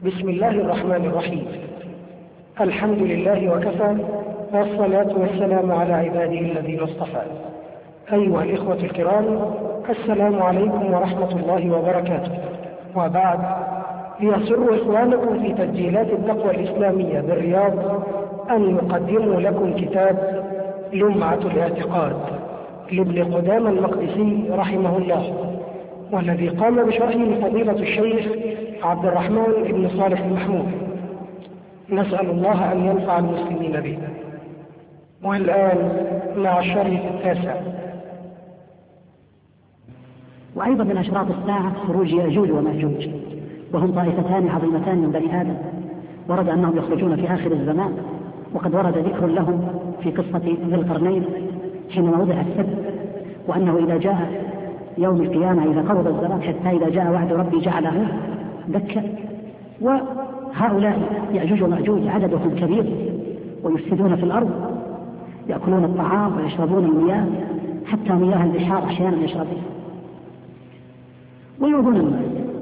بسم الله الرحمن الرحيم. الحمد لله وكفى، والصلاة والسلام على عباده الذين اصطفى. أيها الإخوة الكرام، السلام عليكم ورحمة الله وبركاته. وبعد، يسر إخوانكم في تسجيلات التقوى الإسلامية بالرياض أن يقدموا لكم كتاب لمعة الاعتقاد لابن قدامة المقدسي رحمه الله، والذي قام بشرحه فضيلة الشيخ عبد الرحمن بن صالح المحمود. نسأل الله أن ينفع المسلمين به. والآن مع الشريط التاسع. وأيضا من أشراط الساعة خروج يأجوج ومأجوج، وهم طائفتان عظيمتان من بني آدم، ورد أنهم يخرجون في آخر الزمان، وقد ورد ذكر لهم في قصة ذي القرنين حينما وضع السد، وأنه إذا جاء يوم القيامة إذا قرب الزمان حتى إذا جاء وعد ربي جعله دكا. وهؤلاء يأجوج ومأجوج عددهم كبير، ويفسدون في الأرض، يأكلون الطعام ويشربون المياه، حتى مياه البحار أحيانا يشربون ويؤذون الناس.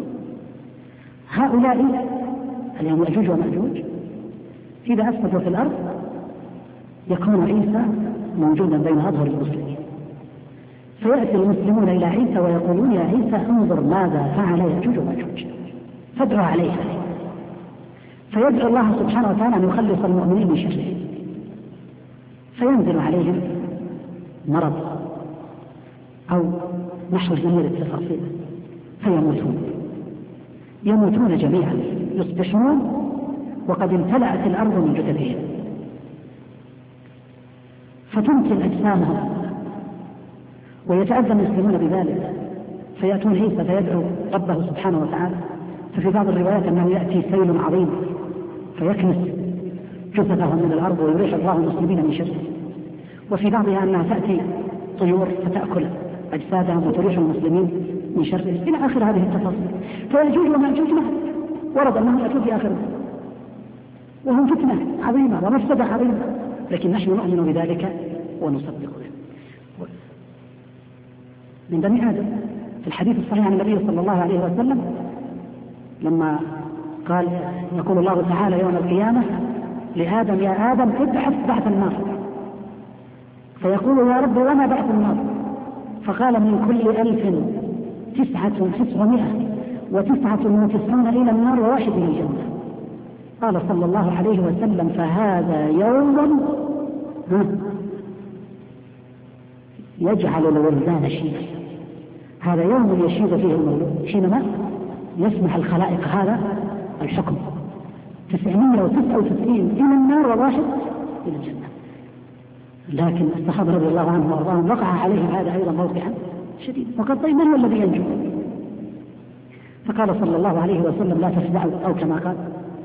هؤلاء اليوم يأجوج ومأجوج إذا أفسدوا في الأرض يكون عيسى موجودا بين أظهر المسلمين، فيأتي المسلمون إلى عيسى ويقولون: يا عيسى انظر ماذا فعل يأجوج ومأجوج فادعوا عليه. فيدعو الله سبحانه وتعالى أن يخلص المؤمنين من شره، فينزل عليهم مرض أو نحو جميع التفاصيل يموتون جميعا، يصبحون وقد امتلأت الأرض من جثثهم، فتمكن أجسامهم ويتأذى المسلمون بذلك. فيأتون عيسى فيدعو ربه سبحانه وتعالى، ففي بعض الروايات أنه يأتي سيل عظيم فيكنس جثثهم من الأرض ويريح الله المسلمين من شره، وفي بعضها أنها تأتي طيور فتأكل أجسادهم وتريح المسلمين من شره، إلى آخر هذه التفاصيل. فيأجوج ومأجوج ورد أنهم يأتون في آخر وهم فتنة عظيمة ومفسدة عظيمة، لكن نحن نؤمن بذلك ونصدق به. من بني آدم في الحديث الصحيح عن النبي صلى الله عليه وسلم لما قال: يقول الله تعالى يوم القيامة لآدم: يا آدم ابحث بعث النار. فيقول: يا رب وما بعث النار؟ فقال: من كل 1999 إلى النار وواحد من الجنة. قال صلى الله عليه وسلم: فهذا يوم يجعل الولدان شيبا. هذا يوم يشيب فيه المولود، حينما يسمح الخلائق هذا الحكم: 999 إلى النار وواحد إلى الجنة. لكن الصحابة رضي الله عنهم وارضاهم وقع عليهم هذا أيضا موقعا شديد، وقال: طيب من هو الذي ينجو؟ فقال صلى الله عليه وسلم: لا تفزعوا، أو كما قال: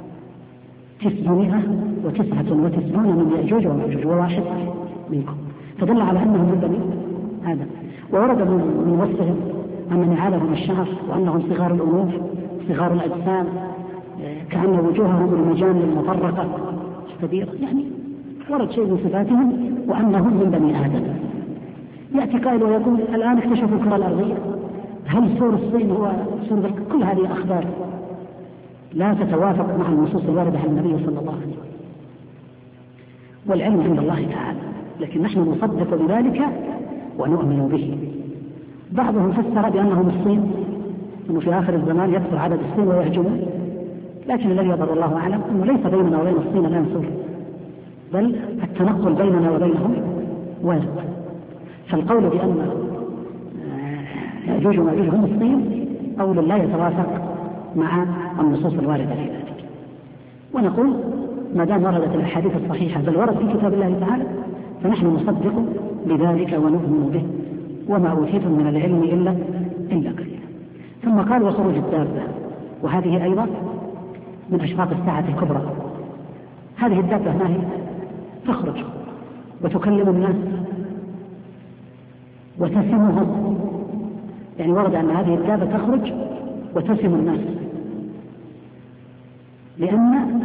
999 من يأجوج ومأجوج وواحد منكم. فدل على أنهم من بني آدم. وورد من وصفهم أن نعالهم الشعر، وأنهم صغار الأنوف صغار الأجسام، كأن وجوههم المجان المفرقة كبيرة، يعني ورد شيء من صفاتهم وأنهم من بني آدم. يأتي قائل ويقول: الآن اكتشفوا الكرة الأرضية، هل سور الصين هو سور؟ كل هذه أخبار لا تتوافق مع النصوص الواردة عن النبي صلى الله عليه وسلم، والعلم عند الله تعالى، لكن نحن نصدق بذلك ونؤمن به. بعضهم فسر بأنهم الصين، أنه في آخر الزمان يكثر عدد الصين ويهجمون، لكن الذي يظهر الله أعلم أنه ليس بيننا وبين الصين الآن سور، بل التنقل بيننا وبينهم وارد. فالقول بأن يأجوج ومأجوج هم الصين قول لا يتوافق مع النصوص الواردة في ذلك. ونقول: ما دام وردت الأحاديث الصحيحة بل ورد في كتاب الله تعالى فنحن نصدق بذلك ونؤمن به، وما أوتيتم من العلم إلا قليلا. ثم قال: وخروج الدابة، وهذه أيضا من أشراط الساعة الكبرى. هذه الدابة ما هي؟ تخرج وتكلم الناس وتسمهم، يعني ورد أن هذه الدابة تخرج وتسم الناس، لأن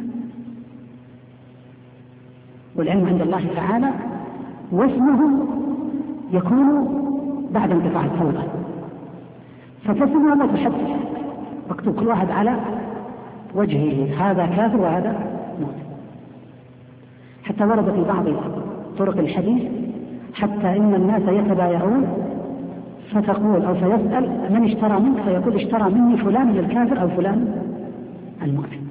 والعلم عند الله تعالى واسمه يكون بعد انقطاع التوبة، فتسمى وتحدث، مكتوب كل واحد على وجهه هذا كافر وهذا مؤمن. حتى ورد في بعض طرق الحديث حتى إن الناس يتبايعون فتقول أو فيسأل من اشترى منك فيقول اشترى مني فلان الكافر أو فلان المؤمن.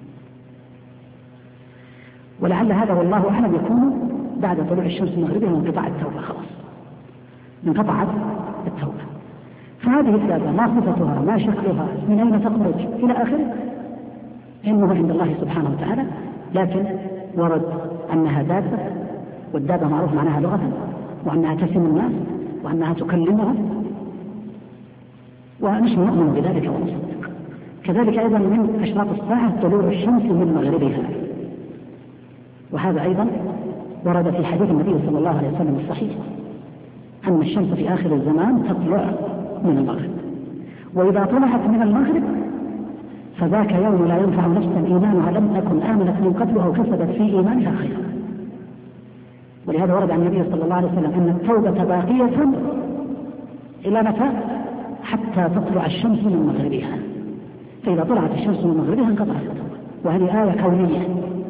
ولعل هذا والله أعلم يكون بعد طلوع الشمس من مغربها وانقطاع التوبة، خلاص انقطعت التوبة. فهذه الدابة ما صفتها ما شكلها من أين تخرج إلى آخره علمه عند الله سبحانه وتعالى، لكن ورد أنها دابة، والدابة معروف معناها لغة، وأنها تسم الناس، وأنها تكلمهم، ونحن نؤمن بذلك ونصدق. كذلك أيضا من أشراط الساعة طلوع الشمس من مغربها، وهذا أيضا ورد في حديث النبي صلى الله عليه وسلم الصحيح أن الشمس في آخر الزمان تطلع من المغرب، وإذا طلعت من المغرب فذاك يوم لا ينفع نفسا إيمانها لم تكن آمنت من قبل أو كسبت في إيمانها خيرا. ولهذا ورد عن النبي صلى الله عليه وسلم أن التوبة باقية إلى متى؟ حتى تطلع الشمس من مغربها، فإذا طلعت الشمس من مغربها انقطعت التوبة. وهذه آية كونية،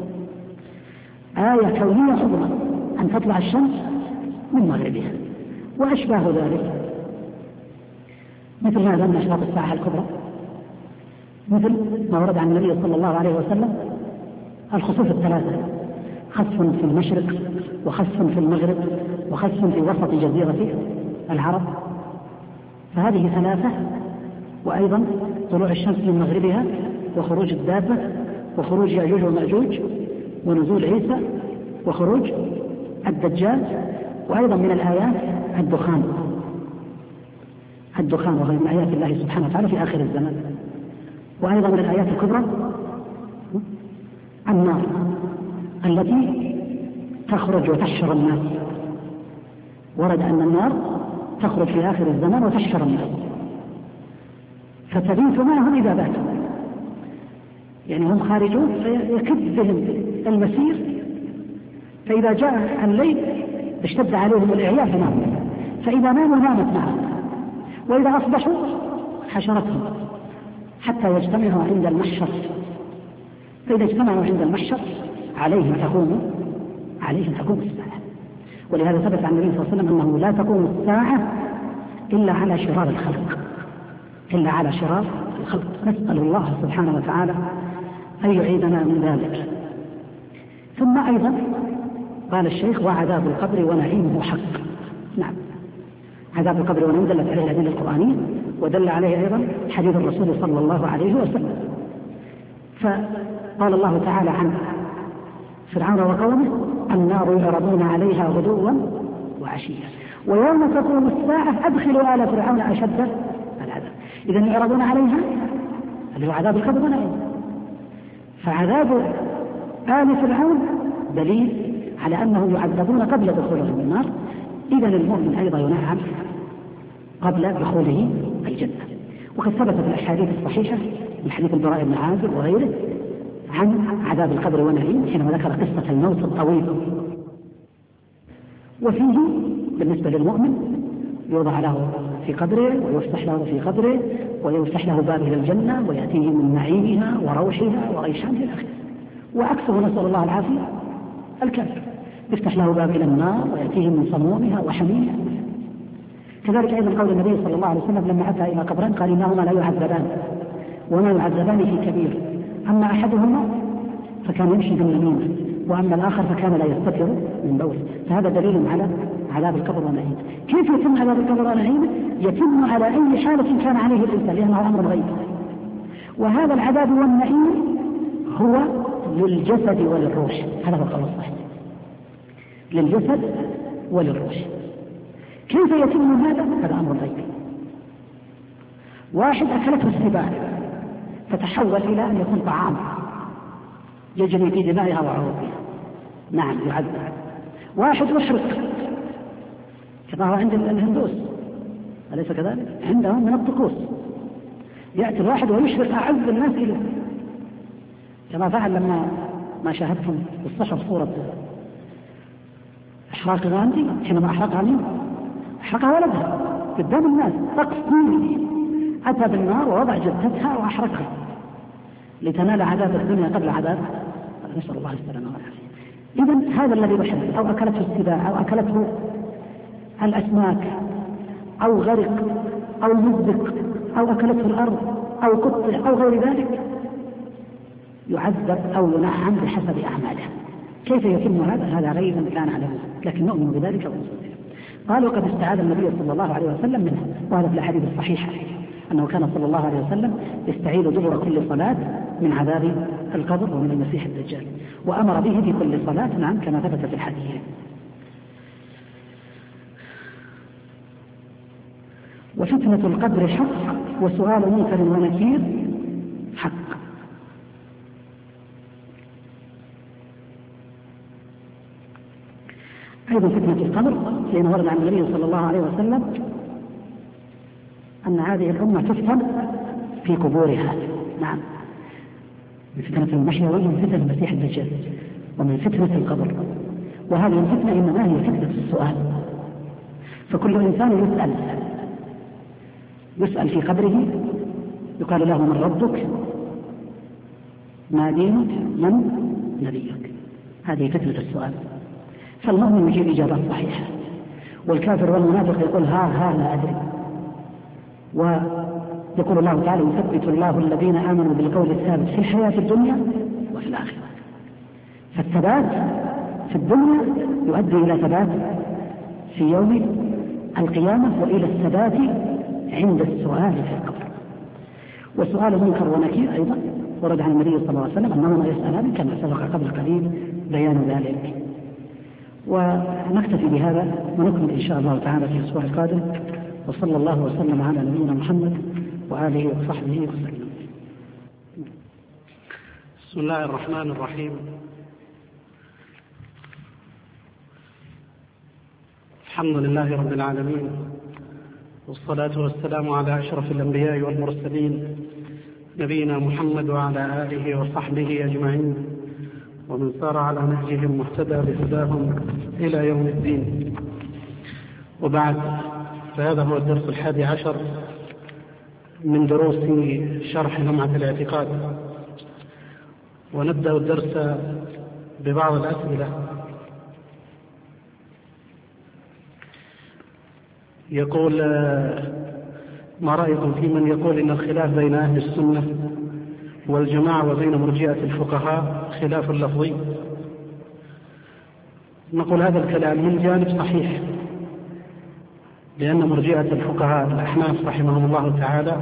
آية كونية عظمى أن تطلع الشمس من مغربها. وأشباه ذلك مثل هذا من أشراط الساعة الكبرى، مثل ما ورد عن النبي صلى الله عليه وسلم الخسوف الثلاثة: خسف في المشرق، وخسف في المغرب، وخسف في وسط جزيرة العرب. فهذه ثلاثة. وأيضا طلوع الشمس من مغربها، وخروج الدابة، وخروج يأجوج ومأجوج، ونزول عيسى، وخروج الدجال. وأيضا من الآيات الدخان وهو من آيات الله سبحانه وتعالى في آخر الزمان. وأيضا من الآيات الكبرى النار التي تخرج وتحشر الناس. ورد أن النار تخرج في آخر الزمان وتحشر الناس، فتبيت معهم إذا باتوا، يعني هم خارجون فيكد بهم المسير، فإذا جاء الليل اشتد عليهم الإعياء فناموا، فإذا ناموا نامت معهم، وإذا أصبحوا حشرتهم حتى يجتمعوا عند المحشر. فإذا اجتمعوا عند المحشر عليهم تقوم الساعة. ولهذا ثبت عن النبي صلى الله عليه وسلم أنه لا تقوم الساعة إلا على شرار الخلق، نسأل الله سبحانه وتعالى أن يعيدنا من ذلك. ثم أيضا قال الشيخ: وعذاب القبر ونعيمه حق. نعم، عذاب القبر ونعيمه دلت عليه الأدلة القرآنية، ودل عليه أيضا حديث الرسول صلى الله عليه وسلم. فقال الله تعالى عن فرعون وقومه: النار يعرضون عليها غدوا وعشيا ويوم تقوم الساعة أدخلوا آل فرعون أشد العذاب. إذن يعرضون عليها اللي هو عذاب القبر ونعيمه. فعذاب آل فرعون دليل على أنهم يعذبون قبل دخولهم النار. إذن المؤمن أيضا ينعم قبل دخوله الجنة. وقد ثبت في الأحاديث الصحيحة من حديث البراء بن عازب وغيره عن عذاب القبر ونعيم حينما ذكر قصة الموت الطويل. وفيه بالنسبة للمؤمن يوضع له في قبره ويفتح له في قبره ويفتح له باب إلى الجنة ويأتيه من نعيمها وروحها وغيشانها إلى آخره. وعكسه نسأل الله العافية الكافر يفتح له باب إلى النار ويأتيه من صمومها وحميمها. كذلك أيضا قول النبي صلى الله عليه وسلم لما أتى إلى قبرين قال: إنهما لا يعذبان وما يعذبان في كبير، أما أحدهما فكان يمشي بالنميمة، وأما الآخر فكان لا يستتر من بوله. فهذا دليل على عذاب القبر ونعيمه. كيف يتم عذاب القبر ونعيمه؟ يتم على أي حالة كان عليه الإنسان، لأنه أمر غيب. وهذا العذاب والنعيم هو للجسد وللروح، هذا هو القول الصحيح، للجسد وللروح. كيف يتم هذا؟ هذا أمر غيبي. واحد أكلته السباع فتحول إلى أن يكون طعام يجري في دمائها وعروقها، نعم يعذب. واحد يحرق كما هو عند الهندوس، أليس كذلك؟ عندهم من الطقوس يأتي الواحد ويشرق أعز الناس إليه، كما فعل لما ما شاهدتم بالصحف صورة إحراق غاندي حينما أحرقها مين؟ أحرقها ولدها قدام الناس، طقس ديني، أتى بالنار ووضع جثتها وأحرقها. لتنال عذاب الدنيا قبل عذاب، نسأل الله السلامة والعافية. إذن هذا الذي بحث أو أكلته السباع أو أكلته الأسماك أو غرق أو مزق أو أكلته الأرض أو قطع أو غير ذلك يعذب أو ينعم بحسب أعماله. كيف يتم هذا غير لا نعلمه، لكن نؤمن بذلك ونصدقه. قال وقد استعاذ النبي صلى الله عليه وسلم منه، وهذا في الحديث الصحيح أنه كان صلى الله عليه وسلم يستعيذ دبر كل صلاة من عذاب القبر ومن المسيح الدجال، وأمر به في كل صلاة، نعم كما ثبت في الحديث. وفتنة القبر حق، وسؤال منكر ونكير حق. أيضا فتنة القبر لأن ورد عن النبي صلى الله عليه وسلم أن هذه الأمة تفتن في قبورها، نعم، من فتنة المحيا ومن فتنة المسيح الدجال ومن فتنة القبر. وهذه الفتنة إنما هي فتنة السؤال، فكل إنسان يسأل في قبره، يقال له من ربك، ما دينك، من نبيك. هذه فتنة السؤال. فالمؤمن يجيب إجابات صحيحة، والكافر والمنافق يقول ها لا أدري. ويقول الله تعالى يثبت الله الذين آمنوا بالقول الثابت في الحياة الدنيا وفي الآخرة. فالثبات في الدنيا يؤدي إلى ثبات في يوم القيامة وإلى الثبات عند السؤال في القبر. وسؤال منكر ونكير أيضا ورد عن النبي صلى الله عليه وسلم أنهما يسألان كما سبق قبل قليل بيان ذلك. ونكتفي بهذا ونكمل إن شاء الله تعالى في الأسبوع القادم، وصلى الله وسلم على نبينا محمد وآله وصحبه وسلم. بسم الله الرحمن الرحيم. الحمد لله رب العالمين، والصلاة والسلام على أشرف الأنبياء والمرسلين نبينا محمد وعلى آله وصحبه أجمعين، ومن سار على نهجهم واهتدى بهداهم إلى يوم الدين. وبعد، فهذا هو الدرس 11 من دروس شرح لمعة الاعتقاد، ونبدأ الدرس ببعض الأسئلة. يقول: ما رأيكم في من يقول إن الخلاف بين أهل السنة والجماعة وبين مرجئة الفقهاء خلاف لفظي؟ نقول هذا الكلام من جانب صحيح، لأن مرجئة الفقهاء الأحناف رحمهم الله تعالى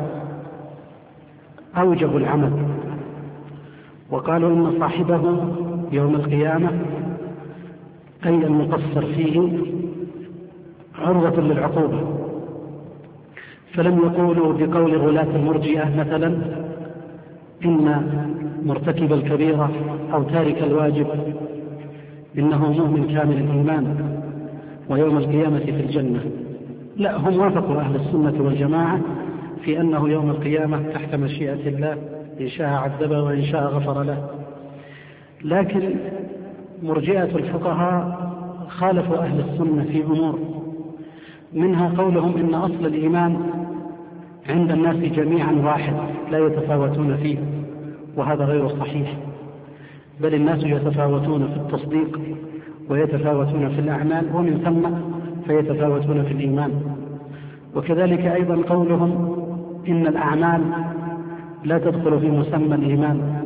أوجبوا العمل، وقالوا إن صاحبه يوم القيامة أي المقصر فيه عرضة للعقوبة، فلم يقولوا بقول غلاة المرجئة مثلا إن مرتكب الكبيرة أو تارك الواجب إنه مؤمن كامل الإيمان ويوم القيامة في الجنة. لا، هم وافقوا أهل السنة والجماعة في أنه يوم القيامة تحت مشيئة الله، إن شاء عذبه وإن شاء غفر له. لكن مرجئة الفقهاء خالفوا أهل السنة في أمور، منها قولهم إن أصل الإيمان عند الناس جميعا واحد لا يتفاوتون فيه، وهذا غير صحيح، بل الناس يتفاوتون في التصديق ويتفاوتون في الأعمال، ومن ثم فيتفاوتون في الإيمان. وكذلك أيضا قولهم إن الأعمال لا تدخل في مسمى الإيمان،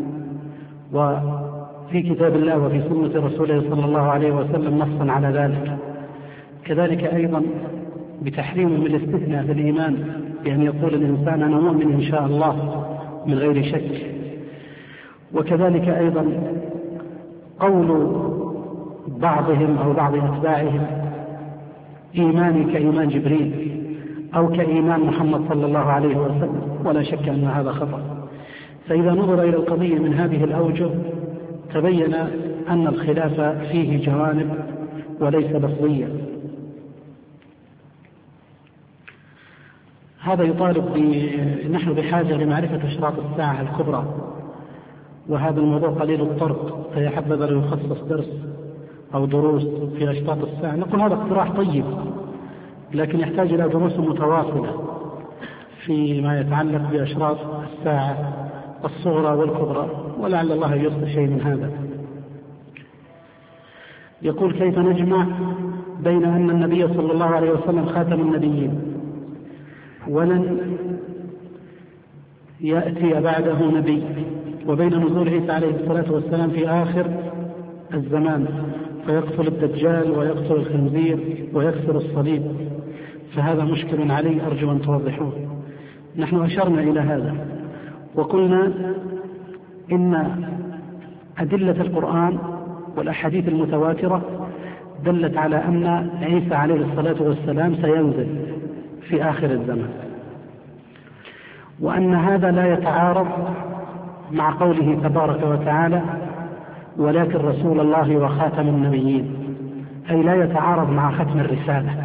وفي كتاب الله وفي سنة رسوله صلى الله عليه وسلم نصا على ذلك. كذلك أيضا بتحريم من الاستثناء في الإيمان، بأن يقول الإنسان أنا مؤمن إن شاء الله من غير شك. وكذلك أيضا قول بعضهم أو بعض أتباعهم إيماني كإيمان جبريل أو كإيمان محمد صلى الله عليه وسلم، ولا شك أن هذا خطأ. فإذا نظر إلى القضية من هذه الأوجه تبين أن الخلاف فيه جوانب وليس لفظيا. هذا يطالب نحن بحاجة لمعرفة أشراط الساعة الكبرى، وهذا الموضوع قليل الطرق، فيحبذ لو يخصص درس أو دروس في أشراط الساعة. نقول هذا اقتراح طيب، لكن يحتاج إلى دروس متواصلة فيما يتعلق بأشراط الساعة الصغرى والكبرى، ولعل الله يصلح شيء من هذا. يقول: كيف نجمع بين أن النبي صلى الله عليه وسلم خاتم النبيين ولن يأتي بعده نبي، وبين نزول عيسى عليه الصلاة والسلام في آخر الزمان فيقتل الدجال ويقتل الخنزير ويكسر الصليب؟ فهذا مشكل علي، أرجو أن توضحوه. نحن أشرنا إلى هذا وقلنا إن أدلة القرآن والأحاديث المتواترة دلت على أن عيسى عليه الصلاة والسلام سينزل في آخر الزمان، وأن هذا لا يتعارض مع قوله تبارك وتعالى: ولكن رسول الله وخاتم النبيين، أي لا يتعارض مع ختم الرسالة،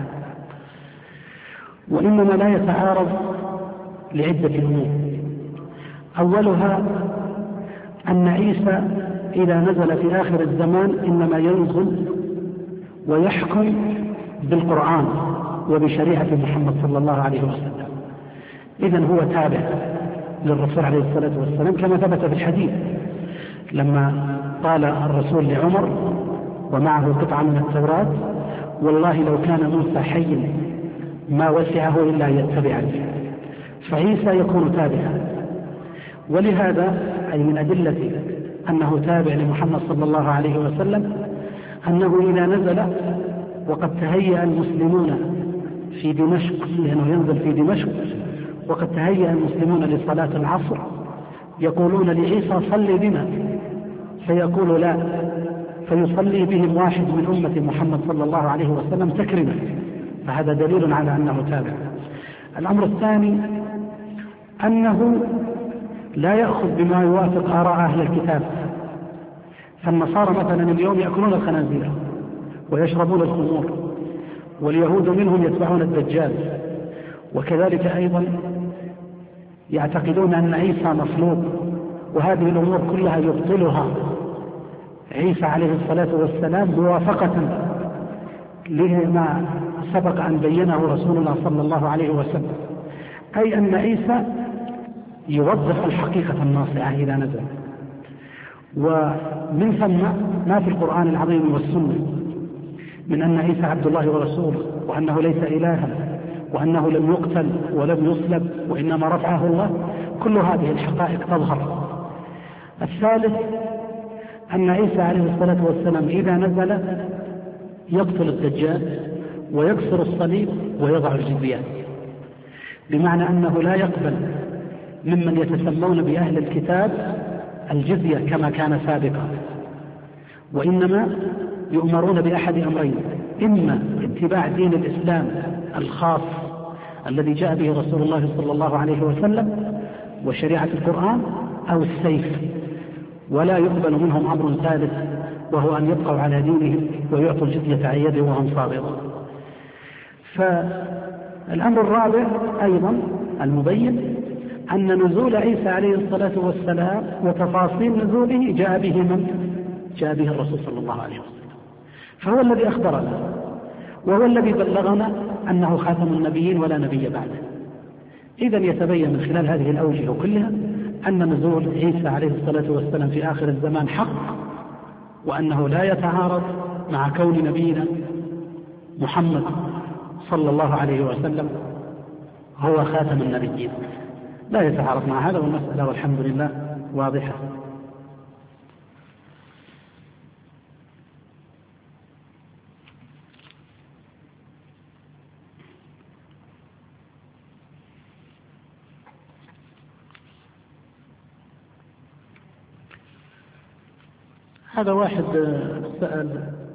وإنما لا يتعارض لعدة أمور. أولها أن عيسى إذا نزل في آخر الزمان إنما ينزل ويحكم بالقرآن وبشريعة محمد صلى الله عليه وسلم، إذن هو تابع للرسول عليه الصلاة والسلام، كما ثبت في الحديث لما قال الرسول لعمر ومعه قطعة من التوراة: والله لو كان موسى حيا ما وسعه إلا يتبعني. فعيسى يكون تابعا، ولهذا أي من أدلة أنه تابع لمحمد صلى الله عليه وسلم أنه إذا نزل وقد تهيأ المسلمون في دمشق، لأنه ينزل في دمشق، وقد تهيأ المسلمون لصلاة العصر، يقولون لعيسى: صلي بنا، فيقول: لا، فيصلي بهم واحد من أمة محمد صلى الله عليه وسلم تكرما، فهذا دليل على أنه تابع. الأمر الثاني أنه لا يأخذ بما يوافق آراء أهل الكتاب، فالنصارى مثلا اليوم يأكلون الخنازير ويشربون الخمور، واليهود منهم يتبعون الدجال، وكذلك أيضا يعتقدون أن عيسى مصلوب، وهذه الأمور كلها يبطلها عيسى عليه الصلاة والسلام موافقة لما سبق أن بينه رسول الله صلى الله عليه وسلم، أي أن عيسى يوضح الحقيقة الناصعة إذا نزل. ومن ثم ما في القرآن العظيم والسنة من أن عيسى عبد الله ورسوله، وأنه ليس إلها، وأنه لم يقتل ولم يصلب وإنما رفعه الله، كل هذه الحقائق تظهر. الثالث أن عيسى عليه الصلاة والسلام إذا نزل يقتل الدجال ويكسر الصليب ويضع الجزية، بمعنى أنه لا يقبل ممن يتسمون بأهل الكتاب الجزية كما كان سابقا، وإنما يؤمرون بأحد أمرين: إما اتباع دين الإسلام الخاص الذي جاء به رسول الله صلى الله عليه وسلم وشريعة القرآن، أو السيف، ولا يقبل منهم أمر ثالث وهو أن يبقوا على دينهم ويعطوا الجزية عن يد وهم صاغرون. فالأمر الرابع أيضا المبين أن نزول عيسى عليه الصلاة والسلام وتفاصيل نزوله جاء به من؟ جاء به الرسول صلى الله عليه وسلم، فهو الذي أخبرنا وهو الذي بلغنا أنه خاتم النبيين ولا نبي بعده. إذن يتبين من خلال هذه الأوجه كلها أن نزول عيسى عليه الصلاة والسلام في آخر الزمان حق، وأنه لا يتعارض مع كون نبينا محمد صلى الله عليه وسلم هو خاتم النبيين، لا يتعارض مع هذا، والمسألة والحمد لله واضحة. هذا واحد سأل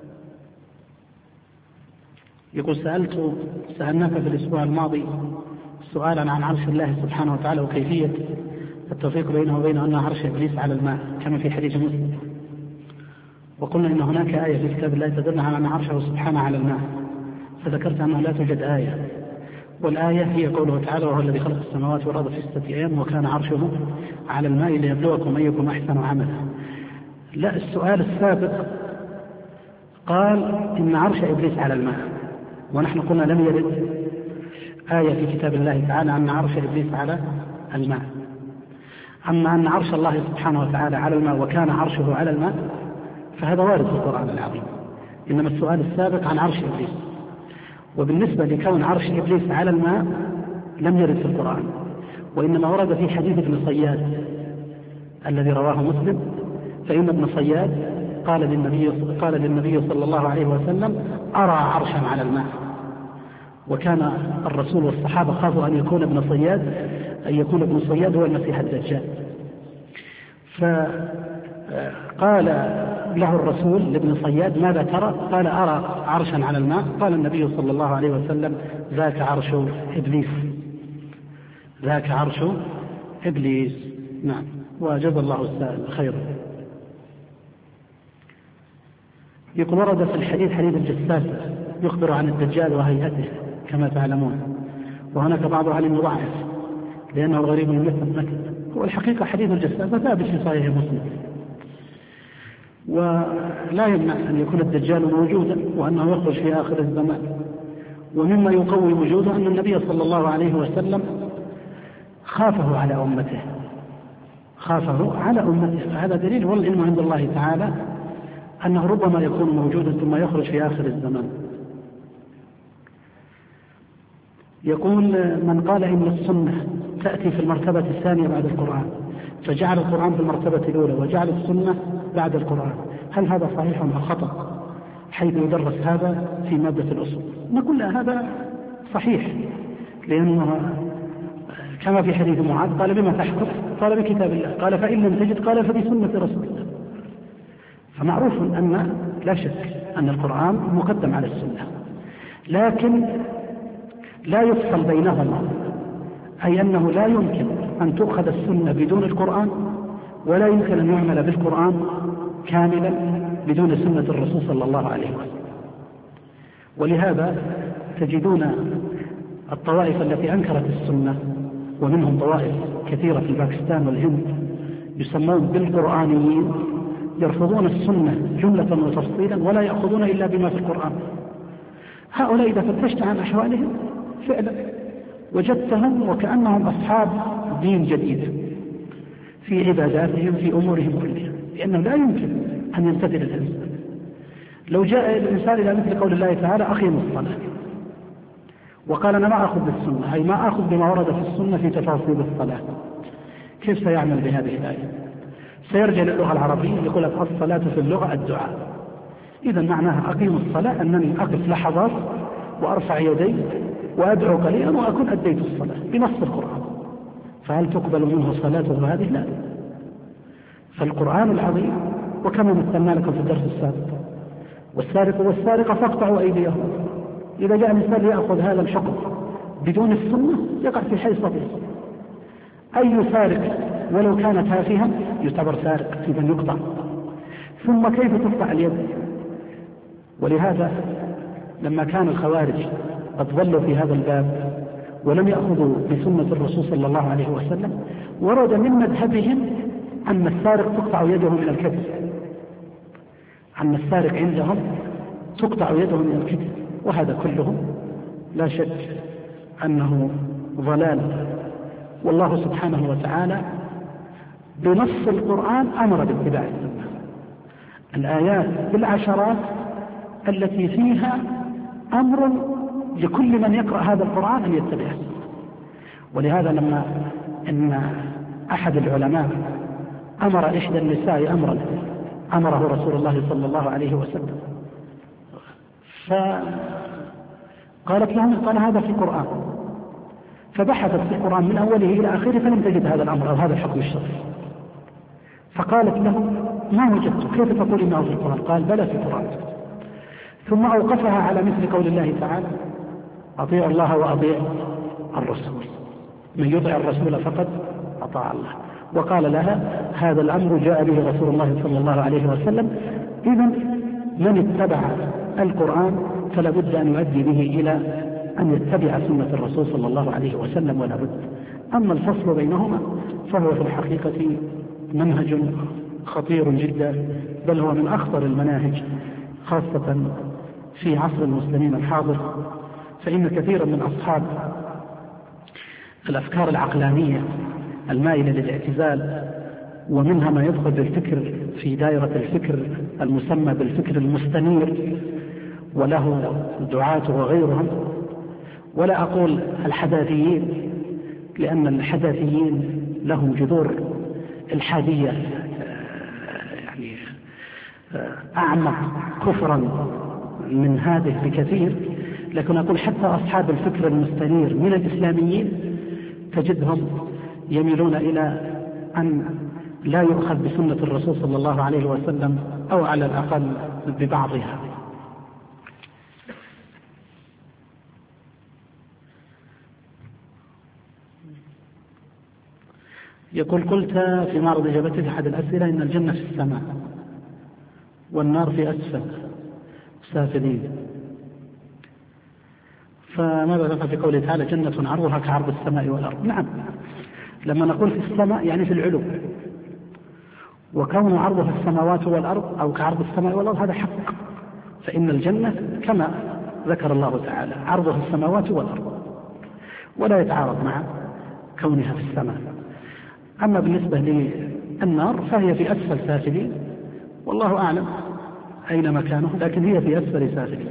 يقول: سألناك في الأسبوع الماضي سؤالا عن عرش الله سبحانه وتعالى وكيفية التوفيق بينه وبين أن عرش إبليس على الماء كما في حديث مسلم، وقلنا إن هناك آية في كتاب الله تدل على أن عرشه سبحانه على الماء، فذكرت أنه لا توجد آية، والآية هي قوله تعالى: وهو الذي خلق السماوات والأرض في 6 أيام وكان عرشه على الماء ليبلوكم أيكم أحسن عملا. لا، السؤال السابق قال إن عرش إبليس على الماء، ونحن قلنا لم يرد آية في كتاب الله تعالى أن عرش إبليس على الماء. أما أن عرش الله سبحانه وتعالى على الماء وكان عرشه على الماء فهذا وارد في القرآن العظيم، إنما السؤال السابق عن عرش إبليس. وبالنسبة لكون عرش إبليس على الماء لم يرد في القرآن، وإنما ورد في حديث ابن صياد الذي رواه مسلم، فإن ابن صياد قال للنبي صلى الله عليه وسلم أرى عرشا على الماء، وكان الرسول والصحابة خافوا أن يكون ابن صياد هو المسيح الدجال. فقال له الرسول لابن صياد ماذا ترى؟ قال أرى عرشا على الماء. قال النبي صلى الله عليه وسلم ذاك عرش إبليس، ذاك عرش إبليس. نعم، وجزى الله السائل خيرا. يقول ورد في الحديث حديث الجساسة يخبر عن الدجال وهيئته كما تعلمون، وهناك بعض أهل يضعف لأنه غريب من مكة. والحقيقة حديث الجساسة ثابت في صحيح مسلم، ولا يمنع أن يكون الدجال موجودا وأنه يخرج في آخر الزمان. ومما يقوي وجوده أن النبي صلى الله عليه وسلم خافه على أمته، هذا دليل والعلم عند الله تعالى أنه ربما يكون موجودا ثم يخرج في آخر الزمان. يقول من قال إن السنة تأتي في المرتبة الثانية بعد القرآن، فجعل القرآن في المرتبة الأولى وجعل السنة بعد القرآن، هل هذا صحيح أم خطأ حيث يدرس هذا في مادة الأصول؟ نقول هذا صحيح، لأنه كما في حديث معاذ قال بما تحكم؟ قال بكتاب الله. قال فإن لم تجد قال فبسنة رسول الله. فمعروف أن لا شك أن القرآن مقدم على السنة، لكن لا يفصل بينهما، أي أنه لا يمكن أن تؤخذ السنة بدون القرآن، ولا يمكن أن يعمل بالقرآن كاملا بدون سنة الرسول صلى الله عليه وسلم. ولهذا تجدون الطوائف التي أنكرت السنة، ومنهم طوائف كثيرة في باكستان والهند يسمون بالقرآنيين، يرفضون السنة جملة وتفصيلا ولا يأخذون إلا بما في القرآن. هؤلاء إذا فتشت عن أحوالهم فعلا وجدتهم وكأنهم أصحاب دين جديد في عباداتهم في أمورهم كلها، لأنه لا يمكن أن يمتثل الإنسان. لو جاء الإنسان إلى مثل قول الله تعالى أقيموا الصلاة، وقال أنا ما أخذ بالسنة، أي ما أخذ بما ورد في السنة في تفاصيل الصلاة، كيف سيعمل بهذه الآية؟ سيرجع للغة العربية يقول لك الصلاة في اللغة الدعاء، إذا معناها أقيم الصلاة أنني أقف لحظات وأرفع يدي وأدعو قليلا وأكون أديت الصلاة بنص القرآن. فهل تقبل منه صلاته هذه؟ لا. فالقرآن العظيم وكما مثلنا لكم في الدرس السابق والسارق والسارقة فاقطعوا أيديهم، إذا جاء الإنسان يأخذ هذا الحكم بدون السنة يقع في حيث صديق. أي سارق ولو كان تافها يعتبر سارق، إذا يقطع. ثم كيف تقطع اليد؟ ولهذا لما كان الخوارج قد ظلوا في هذا الباب ولم يأخذوا بسنة الرسول صلى الله عليه وسلم، ورد من مذهبهم أن السارق تقطع يده من الكتف، أن السارق عندهم تقطع يده من الكتف، وهذا كله لا شك أنه ضلال. والله سبحانه وتعالى بنص القرآن أمر باتباع السنة، الآيات بالعشرات التي فيها أمر لكل من يقرأ هذا القرآن أن يتبع السنة. ولهذا لما إن أحد العلماء أمر إحدى النساء أمرا أمره رسول الله صلى الله عليه وسلم، فقالت له قال هذا في القرآن، فبحثت في القرآن من أوله إلى آخره فلم تجد هذا الأمر أو هذا الحكم الشرعي، فقالت له ما وجدت، كيف تقول إنه في القرآن؟ قال بلى في القرآن. ثم أوقفها على مثل قول الله تعالى أطيعوا الله وأطيعوا الرسول، من يطع الرسول فقد أطاع الله، وقال لها هذا الأمر جاء به رسول الله صلى الله عليه وسلم، إذن من اتبع القرآن فلا بد أن يؤدي به إلى أن يتبع سنة الرسول صلى الله عليه وسلم ولا بد. أما الفصل بينهما فهو في الحقيقة منهج خطير جدا، بل هو من أخطر المناهج خاصة في عصر المسلمين الحاضر، فإن كثيرا من أصحاب الأفكار العقلانية المائلة للاعتزال، ومنها ما يدخل بالفكر في دائرة الفكر المسمى بالفكر المستنير وله دعاته وغيرهم. ولا أقول الحداثيين، لأن الحداثيين لهم جذور الحادية يعني أعمق كفرا من هذه بكثير، لكن أقول حتى أصحاب الفكر المستنير من الإسلاميين تجدهم يميلون إلى أن لا يؤخذ بسنة الرسول صلى الله عليه وسلم، أو على الأقل ببعضها. يقول: قلت في معرض إجابتي في أحد الأسئلة إن الجنة في السماء والنار في أسفل سافلين، فماذا تفعل في قوله تعالى جنة عرضها كعرض السماء والأرض؟ نعم، لما نقول في السماء يعني في العلو، وكون عرضها السماوات والأرض أو كعرض السماء والأرض هذا حق، فإن الجنة كما ذكر الله تعالى عرضها السماوات والأرض، ولا يتعارض مع كونها في السماء. أما بالنسبة للنار فهي في أسفل سافلين، والله أعلم أين مكانه، لكن هي في أسفل سافلين.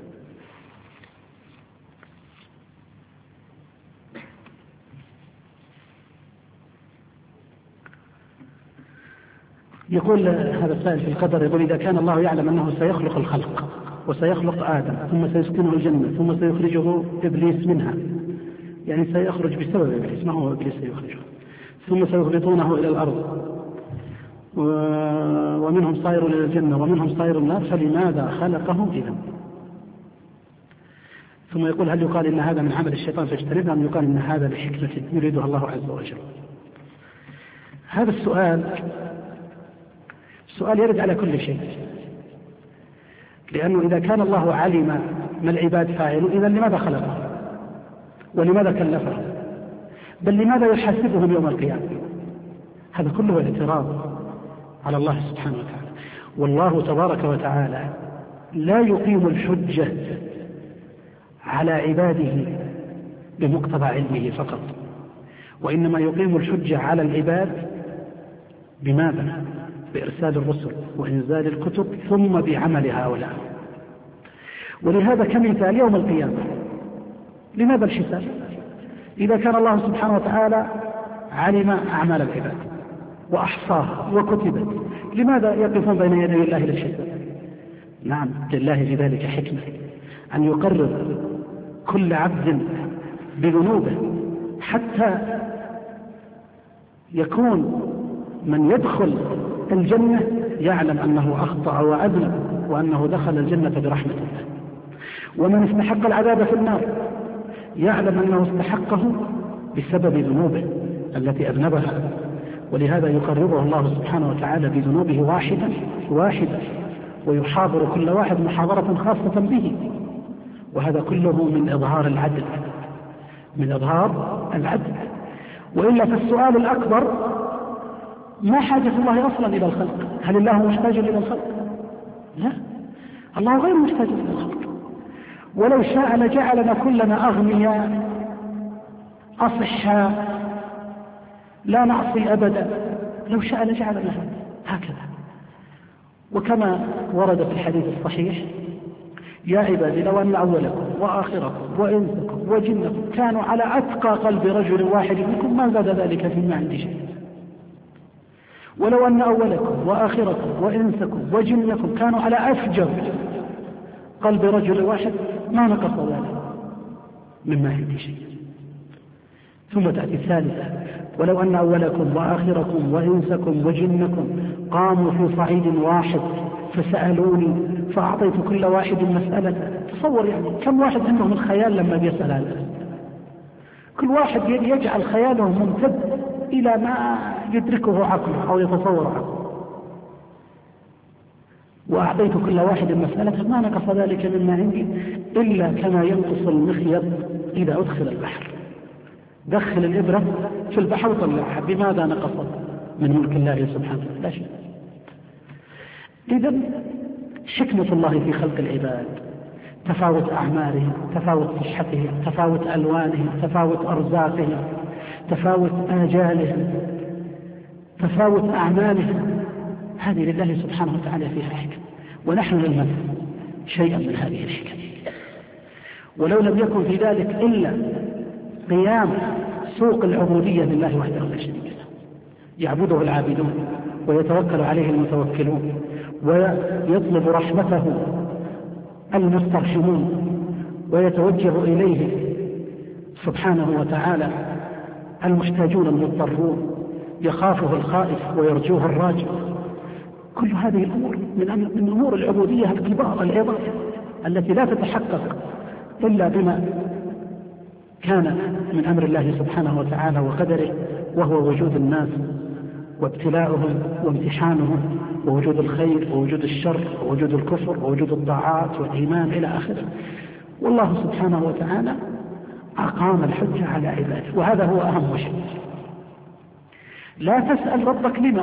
يقول هذا السائل في القدر، يقول: إذا كان الله يعلم أنه سيخلق الخلق وسيخلق آدم ثم سيسكنه الجنة ثم سيخرجه إبليس منها، يعني سيخرج بسبب إبليس، ما هو إبليس سيخرجه، ثم سيهبطونه إلى الأرض ومنهم صائر إلى الجنة ومنهم صائر النار، فلماذا خلقهم إذا؟ ثم يقول: هل يقال إن هذا من عمل الشيطان فاجتنبه، أم يقال إن هذا لحكمة يريدها الله عز وجل؟ هذا السؤال يرد على كل شيء، لأنه إذا كان الله علم ما العباد فاعلون إذا لماذا خلقهم ولماذا كلفهم، بل لماذا يحاسبهم يوم القيامة؟ هذا كله اعتراض على الله سبحانه وتعالى. والله تبارك وتعالى لا يقيم الحجة على عباده بمقتضى علمه فقط، وإنما يقيم الحجة على العباد بماذا؟ بإرسال الرسل وإنزال الكتب ثم بعمل هؤلاء. ولهذا كمثال يوم القيامة، لماذا الحساب؟ إذا كان الله سبحانه وتعالى علم أعمال العباد وأحصاها وكتبت، لماذا يقفون بين يدي الله للحساب؟ نعم، لله في ذلك حكمة، أن يقرر كل عبد بذنوبه حتى يكون من يدخل الجنة يعلم أنه أخطأ وأذنب وأنه دخل الجنة برحمة الله، ومن استحق العذاب في النار يعلم أنه استحقه بسبب ذنوبه التي أذنبها. ولهذا يقرره الله سبحانه وتعالى بذنوبه واحدة ويحاضر كل واحد محاضرة خاصة به، وهذا كله من إظهار العدل. وإلا فالسؤال الأكبر: ما حاجة الله أصلا إلى الخلق؟ هل الله محتاج إلى الخلق؟ لا، الله غير محتاج إلى الخلق. ولو شاء لجعلنا كلنا أغنياء أصحاء لا نعصي أبدا، لو شاء لجعلنا هكذا. وكما ورد في الحديث الصحيح: يا عبادي لو أن أولكم وآخركم وإنسكم وجنكم كانوا على أتقى قلب رجل واحد منكم ما زاد ذلك فيما عندي شيء. ولو أن أولكم وآخركم وإنسكم وجنكم كانوا على أفجر قلب رجل واحد ما نقص ذلك مما عندي شيء. ثم تأتي الثالثة: ولو أن أولكم وآخركم وإنسكم وجنكم قاموا في صعيد واحد فسألوني فأعطيت كل واحد مسألة. تصور يعني كم واحد عنده من خيال لما بيسأل هذا، كل واحد يجعل خياله ممتد إلى ما يدركه عقله أو يتصور عقله. وأعطيت كل واحد مسألة ما نقص ذلك مما عندي إلا كما ينقص المخيط إذا أدخل البحر. دخل الإبرة في البحر وطلعها، بماذا نقصت من ملك الله سبحانه؟ لا شيء. إذن حكمة الله في خلق العباد، تفاوت أعمارهم، تفاوت صحتهم، تفاوت ألوانهم، تفاوت أرزاقهم، تفاوت آجاله، تفاوت أعماله، هذه لله سبحانه وتعالى فيها حكم، ونحن لا نمثل شيئا من هذه الحكم. ولو لم يكن في ذلك إلا قيام سوق العبودية لله وحده لا شريك له، يعبده العابدون ويتوكل عليه المتوكلون ويطلب رحمته المسترحمون ويتوجه إليه سبحانه وتعالى المحتاجون المضطرون، يخافه الخائف ويرجوه الراجع. كل هذه الأمور من أمور العبودية الكبار العظام التي لا تتحقق إلا بما كان من أمر الله سبحانه وتعالى وقدره، وهو وجود الناس وابتلاؤهم وامتحانهم ووجود الخير ووجود الشر ووجود الكفر ووجود الطاعات والإيمان إلى آخره. والله سبحانه وتعالى أقام الحجة على عباده، وهذا هو أهم شيء. لا تسأل ربك لما،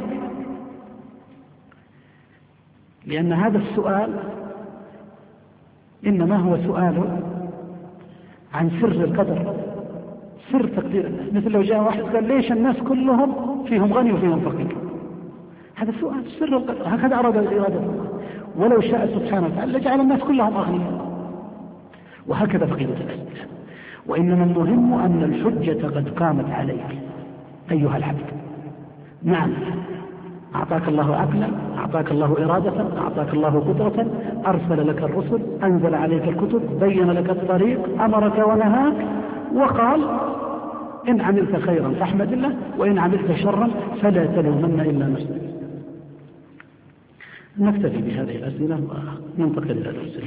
لأن هذا السؤال إنما هو سؤال عن سر القدر، سر تقدير الناس. مثل لو جاء واحد قال ليش الناس كلهم فيهم غني وفيهم فقير، هذا سؤال سر القدر، هكذا أراد الإرادة. ولو شاء سبحانه وتعالى لجعل الناس كلهم أغنياء، وهكذا بقية الأسئلة. وإنما المهم أن الحجة قد قامت عليك أيها العبد. نعم، أعطاك الله عقلا، أعطاك الله إرادة، أعطاك الله قدرة، أرسل لك الرسل، أنزل عليك الكتب، بين لك الطريق، أمرك ونهاك، وقال إن عملت خيرا فاحمد الله، وإن عملت شرا فلا تلومن إلا نفسك. نكتفي بهذه الأسئلة وننتقل إلى درس.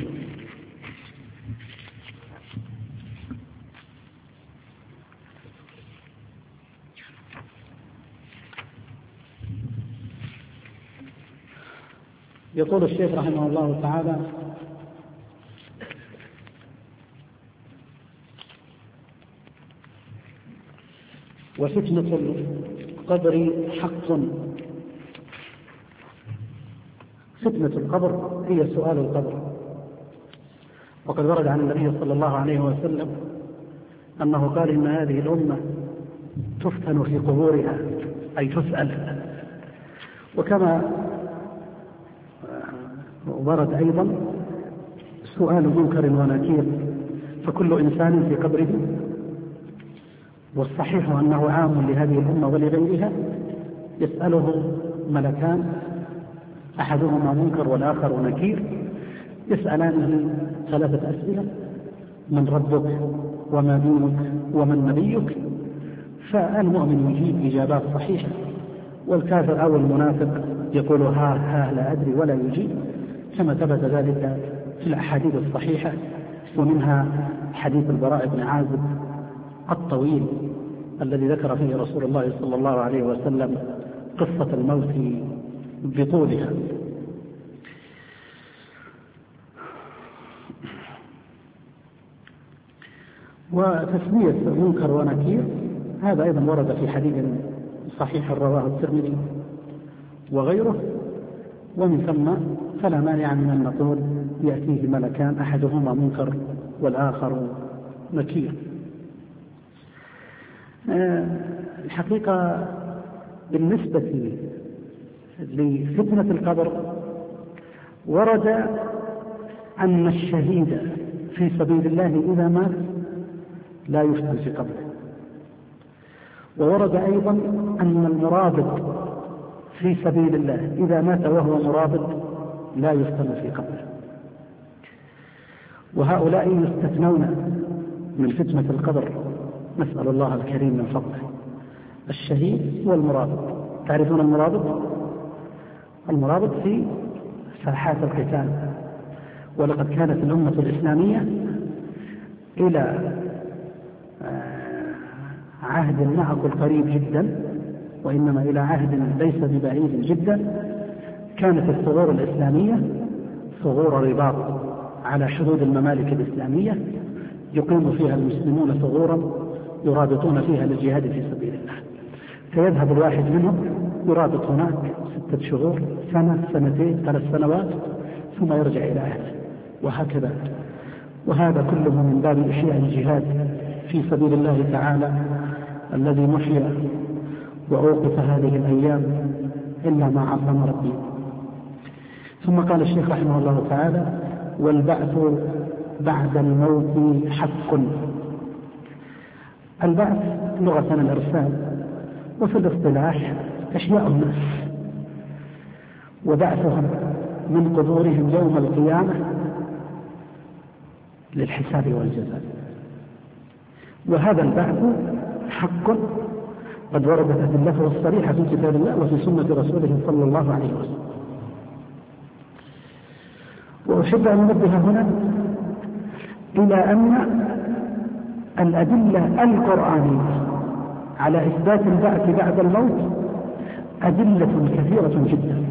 يقول الشيخ رحمه الله تعالى: وفتنة القبر حق. فتنة القبر هي سؤال القبر، وقد ورد عن النبي صلى الله عليه وسلم أنه قال: إن هذه الأمة تفتن في قبورها، أي تسأل. وكما ورد أيضا سؤال منكر ونكير، فكل إنسان في قبره. والصحيح أنه عام لهذه الأمة ولغيرها، يسأله ملكان، أحدهما منكر والآخر نكير، يسألانه 3 أسئلة: من ربك، وما دينك، ومن نبيك. فالمؤمن يجيب إجابات صحيحة، والكافر أو المنافق يقول ها لا أدري ولا يجيب، كما ثبت ذلك في الأحاديث الصحيحة، ومنها حديث البراء بن عازب الطويل الذي ذكر فيه رسول الله صلى الله عليه وسلم قصة الموت بطولها. وتسمية منكر ونكير هذا أيضا ورد في حديث صحيح رواه الترمذي وغيره، ومن ثم فلا مانع من أن نقول يأتيه ملكان، أحدهما منكر والآخر نكير. الحقيقة بالنسبة لفتنة القبر ورد أن الشهيد في سبيل الله إذا مات لا يفتن في قبره، وورد أيضا أن المرابط في سبيل الله إذا مات وهو مرابط لا يفتن في قبره. وهؤلاء يستثنون من فتنة القبر، نسأل الله الكريم من فضله. الشهيد والمرابط، تعرفون المرابط؟ المرابط في ساحات القتال، ولقد كانت الأمة الإسلامية إلى عهد لا أقول قريب جدا، وإنما إلى عهد ليس ببعيد جدا، كانت الثغور الإسلامية ثغور رباط على حدود الممالك الإسلامية، يقيم فيها المسلمون ثغورا يرابطون فيها للجهاد في سبيل الله. فيذهب الواحد منهم يرابط هناك 6 شهور، سنة، سنتين، 3 سنوات، ثم يرجع إلى أهله، وهكذا. وهذا كله من باب إحياء الجهاد في سبيل الله تعالى الذي محيا وأوقف هذه الأيام إلا ما عصم ربي. ثم قال الشيخ رحمه الله تعالى: والبعث بعد الموت حق. البعث لغة الإرسال، وفي الاصطلاح إحياء الناس وبعثهم من قبورهم يوم القيامة للحساب والجزاء. وهذا البعث حق قد وردت أدلته الصريحة في كتاب الله وفي سنة رسوله صلى الله عليه وسلم. وأحب أن أنبه هنا إلى أن الأدلة القرآنية على إثبات البعث بعد الموت أدلة كثيرة جدا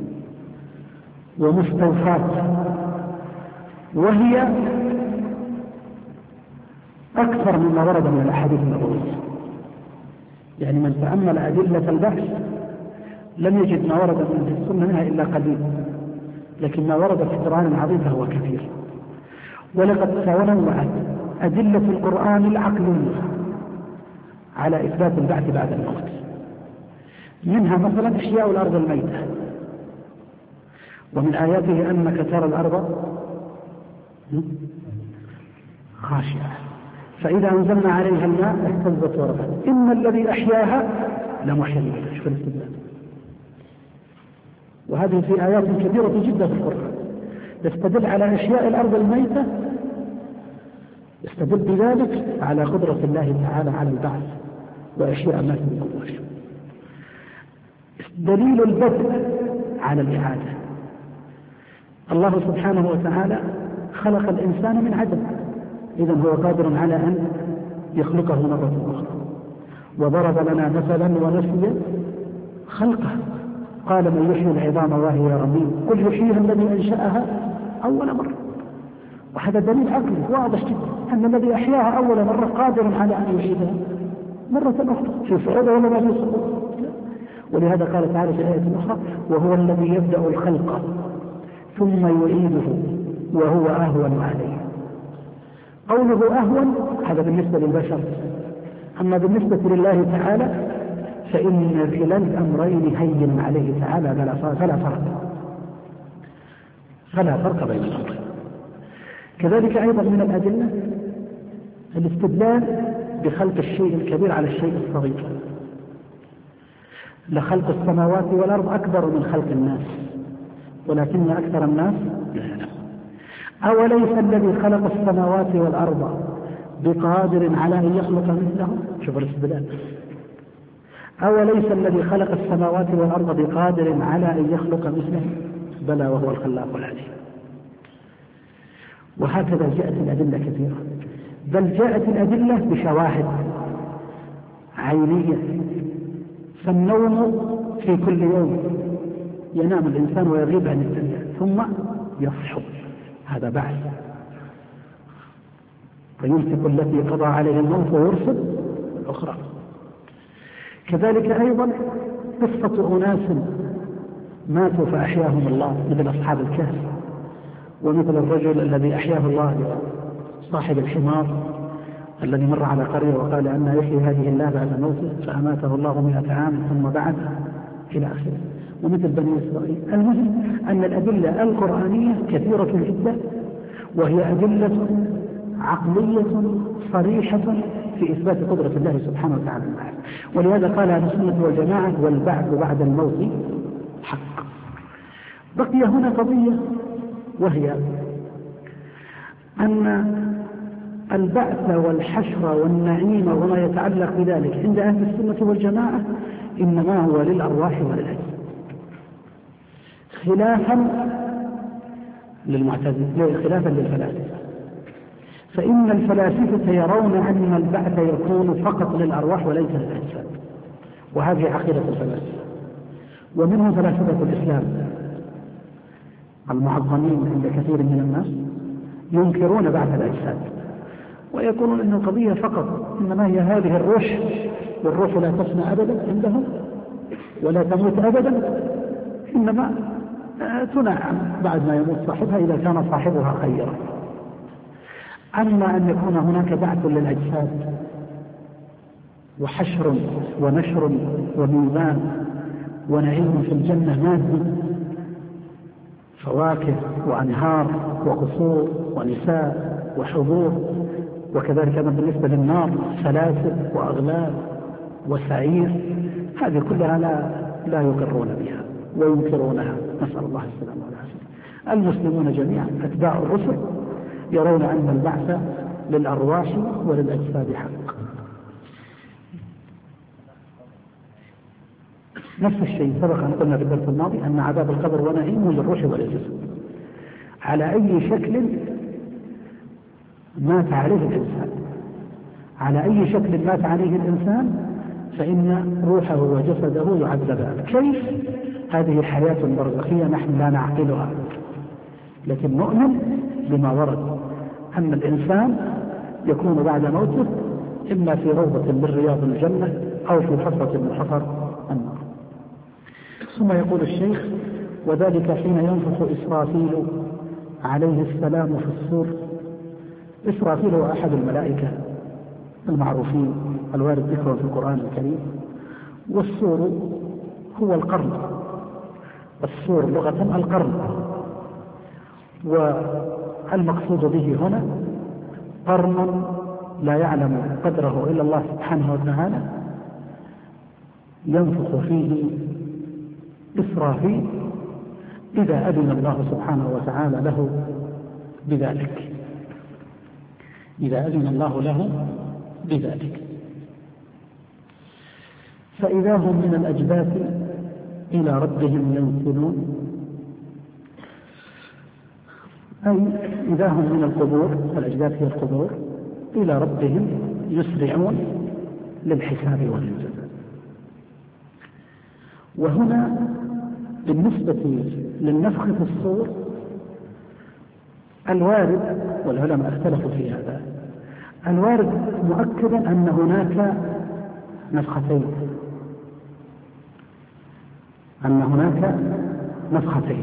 ومستوفاة، وهي أكثر مما ورد من الأحاديث النبوية. يعني من تأمل أدلة البعث لم يجد ما ورد من السنة منها إلا قليل، لكن ما ورد في القرآن العظيم فهو كثير. ولقد تنوعت أدلة القرآن العقلية على إثبات البعث بعد الموت، منها مثلا إحياء الأرض الميتة، ومن آياته أنك ترى الأرض خاشعة فإذا أنزلنا عليها الماء اهتزت وربت إن الذي أحياها لمحيي الموتى. شوف الاستدلال. وهذه في آيات كثيرة جدا في القرآن يستدل على إحياء الأرض الميتة، يستدل بذلك على قدرة الله تعالى على البعث وإحياء ما في القبور. دليل البدء على الإعادة. الله سبحانه وتعالى خلق الإنسان من عدم، إذا هو قادر على أن يخلقه مرة أخرى. وضرب لنا مثلا ونسي خلقه، قال: من يحيي العظام وهي رميم قل يحييها الذي أنشأها أول مرة. وهذا دليل عقلي واضح جدا أن الذي أحياها أول مرة قادر على أن يعيدها مرة أخرى في صعوبة ولا ما في صعوبة. ولهذا قال تعالى في آية أخرى: وهو الذي يبدأ الخلق ثم يعيده وهو أهون عليه. قوله أهون هذا بالنسبة للبشر، أما بالنسبة لله تعالى فإن كلا الأمرين هين عليه تعالى فلا فرق بين الأمرين. كذلك أيضا من الأدلة الاستدلال بخلق الشيء الكبير على الشيء الصغير. لخلق السماوات والأرض أكبر من خلق الناس ولكن أكثر الناس لا يعلمون. أوليس الذي خلق السماوات والأرض بقادر على أن يخلق مثلهم؟ شوف الاستدلال. أوليس الذي خلق السماوات والأرض بقادر على أن يخلق مثلهم؟ بلى وهو الخلاق العليم. وهكذا جاءت الأدلة كثيرة، بل جاءت الأدلة بشواهد عينية. فالنوم في كل يوم ينام الإنسان ويغيب عن الدنيا ثم يصحو، هذا بعث. فيمسك التي قضى عليه الموت ويرسل الأخرى. كذلك أيضا قصة أناس ماتوا فأحياهم الله مثل أصحاب الكهف، ومثل الرجل الذي أحياه الله صاحب الحمار الذي مر على قرية وقال أن يحيي هذه الله بعد موته فأماته الله 100 عام ثم بعد إلى آخره، ومثل بني إسرائيل. المهم أن الأدلة القرآنية كثيرة جدا، وهي أدلة عقلية صريحة في إثبات قدرة الله سبحانه وتعالى. ولهذا قال أهل السنة والجماعة: والبعث بعد الموت حق. بقي هنا قضية، وهي أن البعث والحشر والنعيم وما يتعلق بذلك عند أهل السنة والجماعة إنما هو للأرواح وللأجساد، خلافا للمعتزلة، خلافا للفلاسفة. فإن الفلاسفة يرون أن البعث يكون فقط للأرواح وليس للأجساد، وهذه عقيدة الفلاسفة. ومنهم فلاسفة الإسلام المعظمين عند كثير من الناس ينكرون بعث الأجساد، ويقولون أن القضية فقط إنما هي هذه الروح، والروح لا تفنى أبدا عندهم ولا تموت أبدا، إنما تنعم بعد ما يموت صاحبها إذا كان صاحبها خيرا. أما أن يكون هناك بعث للأجساد وحشر ونشر وميزان ونعيم في الجنة مادي، فواكه وأنهار وقصور ونساء وحضور. وكذلك أيضا بالنسبة للنار سلاسل وأغلال وسعير، هذه كلها لا يقرون بها وينكرونها، نسأل الله السلامة والعافية. المسلمون جميعا أتباع الرسل يرون أن البعث للأرواح وللأجساد حق. نفس الشيء سبق أن قلنا في الدرس الماضي أن عذاب القبر ونعيمه للروح والجسد على أي شكل مات عليه الإنسان، على أي شكل مات عليه الإنسان فإن روحه وجسده يعذبان. كيف؟ هذه حياة برزخية نحن لا نعقلها، لكن نؤمن بما ورد أن الإنسان يكون بعد موته إما في روضة من رياض الجنة أو في حفرة من حفر النار. ثم يقول الشيخ: وذلك حين ينفخ إسرافيل عليه السلام في الصور. إسرافيل هو أحد الملائكة المعروفين الوارد ذكرهم في القرآن الكريم، والصور هو القرن، الصور لغة القرن، والمقصود به هنا قرن لا يعلم قدره إلا الله سبحانه وتعالى ينفخ فيه إسرافيل إذا أذن الله سبحانه وتعالى له بذلك، إذا أذن الله له بذلك. فإذا هم من الأجداث إلى ربهم ينسلون، أي إذا هم من القبور، الأجداث هي القبور، إلى ربهم يسرعون للحساب والجزاء. وهنا بالنسبة للنفخ في الصور الوارد، والعلماء اختلفوا في هذا، الوارد مؤكدا أن هناك نفختين، أن هناك نفختين،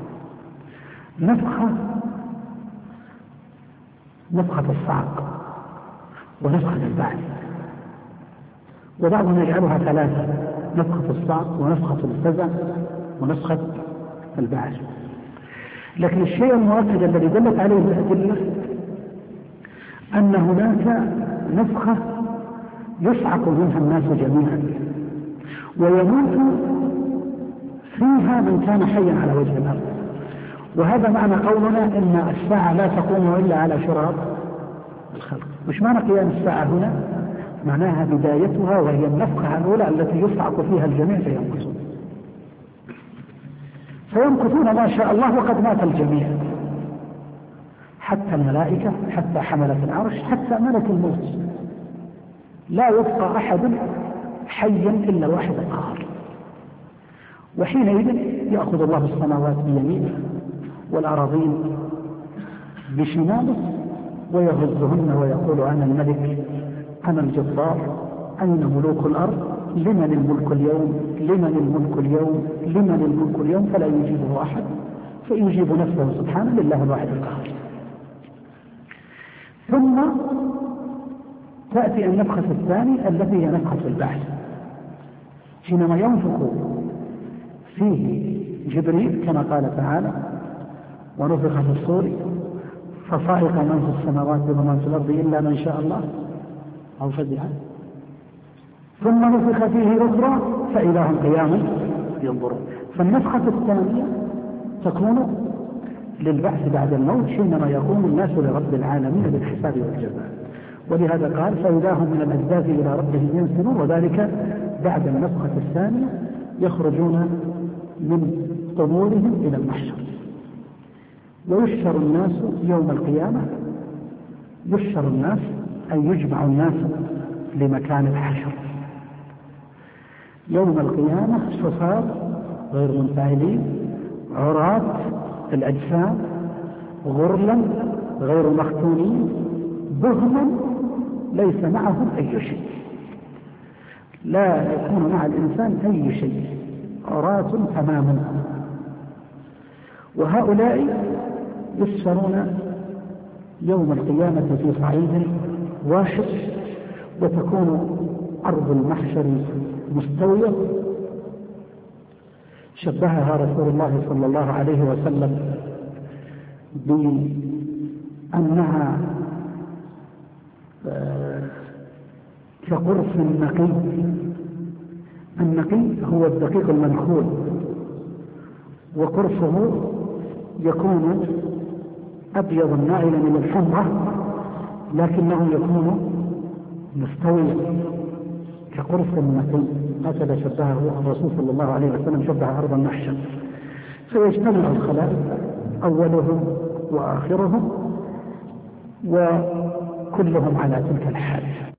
نفخة الصعق ونفخة البعث، وبعضهم يجعلها ثلاثة: نفخة الصعق ونفخة الفزع ونفخة البعث. لكن الشيء المؤكد الذي دلت عليه الأدلة أن هناك نفخة يصعق منها الناس جميعا ويموت فيها من كان حيا على وجه الأرض. وهذا معنى قولنا إن الساعة لا تقوم إلا على شرار الخلق. مش معنى قيام الساعة هنا، معناها بدايتها وهي النفخة الأولى التي يصعق فيها الجميع فيمكثون ما شاء الله، وقد مات الجميع، حتى الملائكة، حتى حملة العرش، حتى ملك الموت، لا يبقى أحد حيا إلا واحد قهر. وحينئذ يأخذ الله السماوات بيمينه والأراضين بشماله ويهزهن ويقول: أنا الملك، أنا الجبار، أين ملوك الأرض؟ لمن الملك اليوم؟ لمن الملك اليوم؟ لمن الملك اليوم؟ فلا يجيبه أحد، فيجيب نفسه سبحانه لله الواحد القهار. ثم تأتي النفخة الثانية التي هي نفخة البعث، حينما ينفخ فيه جبريل كما قال تعالى: ونفخ في الصور فصعق من في السماوات ومن في الأرض إلا من شاء الله أو فزع، ثم نفخ فيه أخرى فإذا هم قيام ينظرون. فالنفخة الثانية تكون للبعث بعد الموت، حينما يقوم الناس لرب العالمين بالحساب والجزاء. ولهذا قال: فإذا هم من الأجداث إلى ربهم ينسلون، وذلك بعد النفخة الثانية يخرجون من قبورهم إلى المحشر. ويحشر الناس يوم القيامة، يحشر الناس أي يجمع الناس لمكان الحشر يوم القيامة حصار غير منفعلين، عراة الأجسام، غرلا غير مختونين، بهما ليس معهم أي شيء، لا يكون مع الإنسان أي شيء، عراة تماما. وهؤلاء يحشرون يوم القيامة في صعيد واحد، وتكون أرض المحشر مستوية شبهها رسول الله صلى الله عليه وسلم بأنها كقرص النقي. النقي هو الدقيق المنخول، وقرصه يكون أبيض مائلا من الحمرة لكنه يكون مستويا كقرص النقي. هكذا شبهه الرسول صلى الله عليه وسلم، شبه أرض المحشر. فيجتمع الخلائق أولهم وآخرهم وكلهم على تلك الحال.